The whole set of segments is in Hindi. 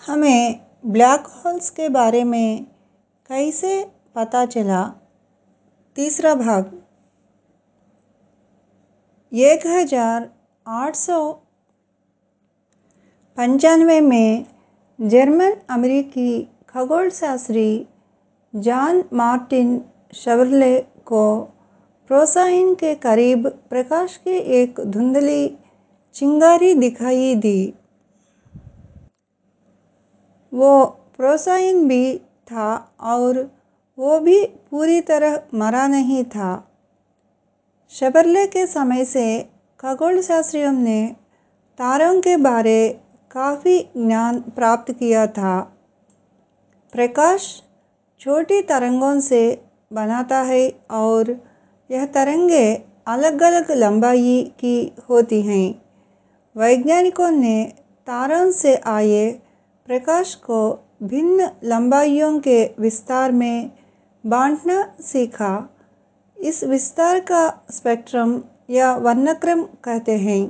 हमें ब्लैक होल्स के बारे में कैसे पता चला? तीसरा भाग। 1895 में जर्मन अमेरिकी खगोलशास्त्री जॉन मार्टिन शेवरले को प्रोसाइन के करीब प्रकाश की एक धुंधली चिंगारी दिखाई दी। वो प्रोसाइन भी था और वो भी पूरी तरह मरा नहीं था। शेवरले के समय से खगोलशास्त्रियों ने तारों के बारे काफ़ी ज्ञान प्राप्त किया था। प्रकाश छोटी तरंगों से बनता है और यह तरंगें अलग अलग लंबाई की होती हैं। वैज्ञानिकों ने तारों से आए प्रकाश को भिन्न लंबाइयों के विस्तार में बांटना सीखा। इस विस्तार का स्पेक्ट्रम या वर्णक्रम कहते हैं।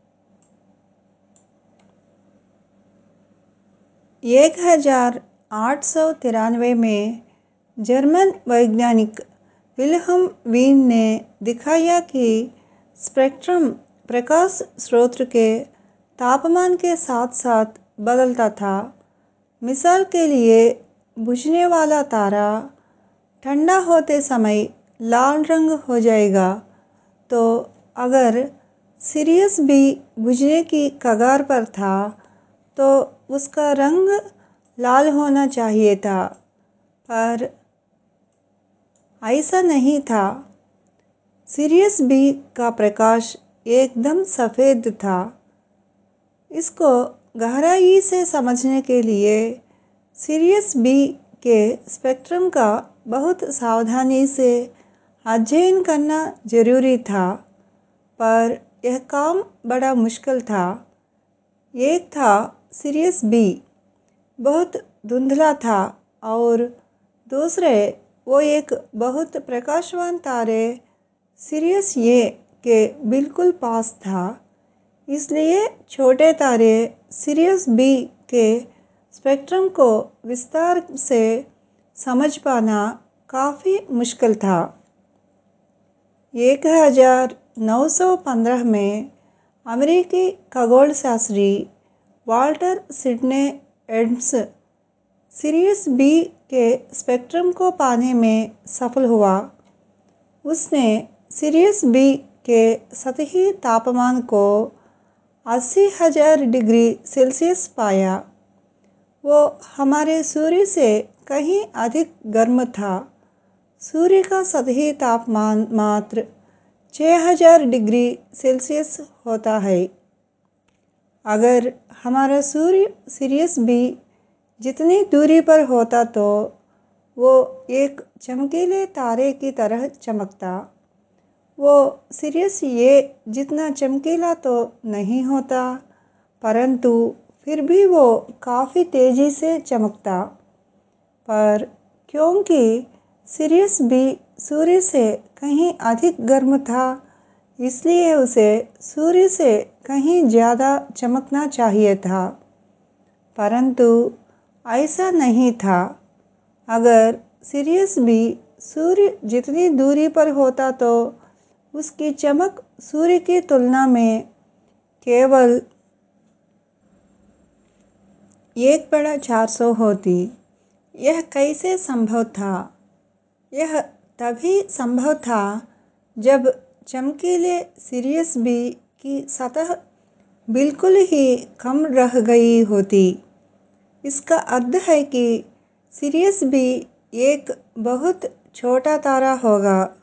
1893 में जर्मन वैज्ञानिक विल्हेम वीन ने दिखाया कि स्पेक्ट्रम प्रकाश स्रोत के तापमान के साथ साथ बदलता था। मिसाल के लिए, बुझने वाला तारा ठंडा होते समय लाल रंग हो जाएगा, तो अगर सिरियस भी बुझने की कगार पर था तो उसका रंग लाल होना चाहिए था, पर ऐसा नहीं था। सिरियस बी का प्रकाश एकदम सफ़ेद था। इसको गहराई से समझने के लिए सिरियस बी के स्पेक्ट्रम का बहुत सावधानी से अध्ययन करना जरूरी था, पर यह काम बड़ा मुश्किल था। एक था सिरियस बी, बहुत धुंधला था, और दूसरे वो एक बहुत प्रकाशवान तारे सिरियस ए के बिल्कुल पास था। इसलिए छोटे तारे सिरियस बी के स्पेक्ट्रम को विस्तार से समझ पाना काफ़ी मुश्किल था। 1915 में अमेरिकी खगोलशास्त्री Walter Sidney Adams Sirius B के स्पेक्ट्रम को पाने में सफल हुआ। उसने सिरियस बी के सतही तापमान को 80,000 डिग्री सेल्सियस पाया। वो हमारे सूर्य से कहीं अधिक गर्म था। सूर्य का सतही तापमान मात्र 6,000 डिग्री सेल्सियस होता है। अगर हमारा सूर्य सिरियस बी जितनी दूरी पर होता तो वो एक चमकीले तारे की तरह चमकता। वो सिरियस ए जितना चमकीला तो नहीं होता, परंतु फिर भी वो काफ़ी तेज़ी से चमकता। पर क्योंकि सिरियस बी सूर्य से कहीं अधिक गर्म था, इसलिए उसे सूर्य से कहीं ज़्यादा चमकना चाहिए था, परंतु ऐसा नहीं था। अगर सिरियस बी सूर्य जितनी दूरी पर होता तो उसकी चमक सूर्य की तुलना में केवल 1/400 होती। यह कैसे संभव था? यह तभी संभव था जब चमकीले सिरियस बी की सतह बिल्कुल ही कम रह गई होती। इसका अर्थ है कि सिरियस बी एक बहुत छोटा तारा होगा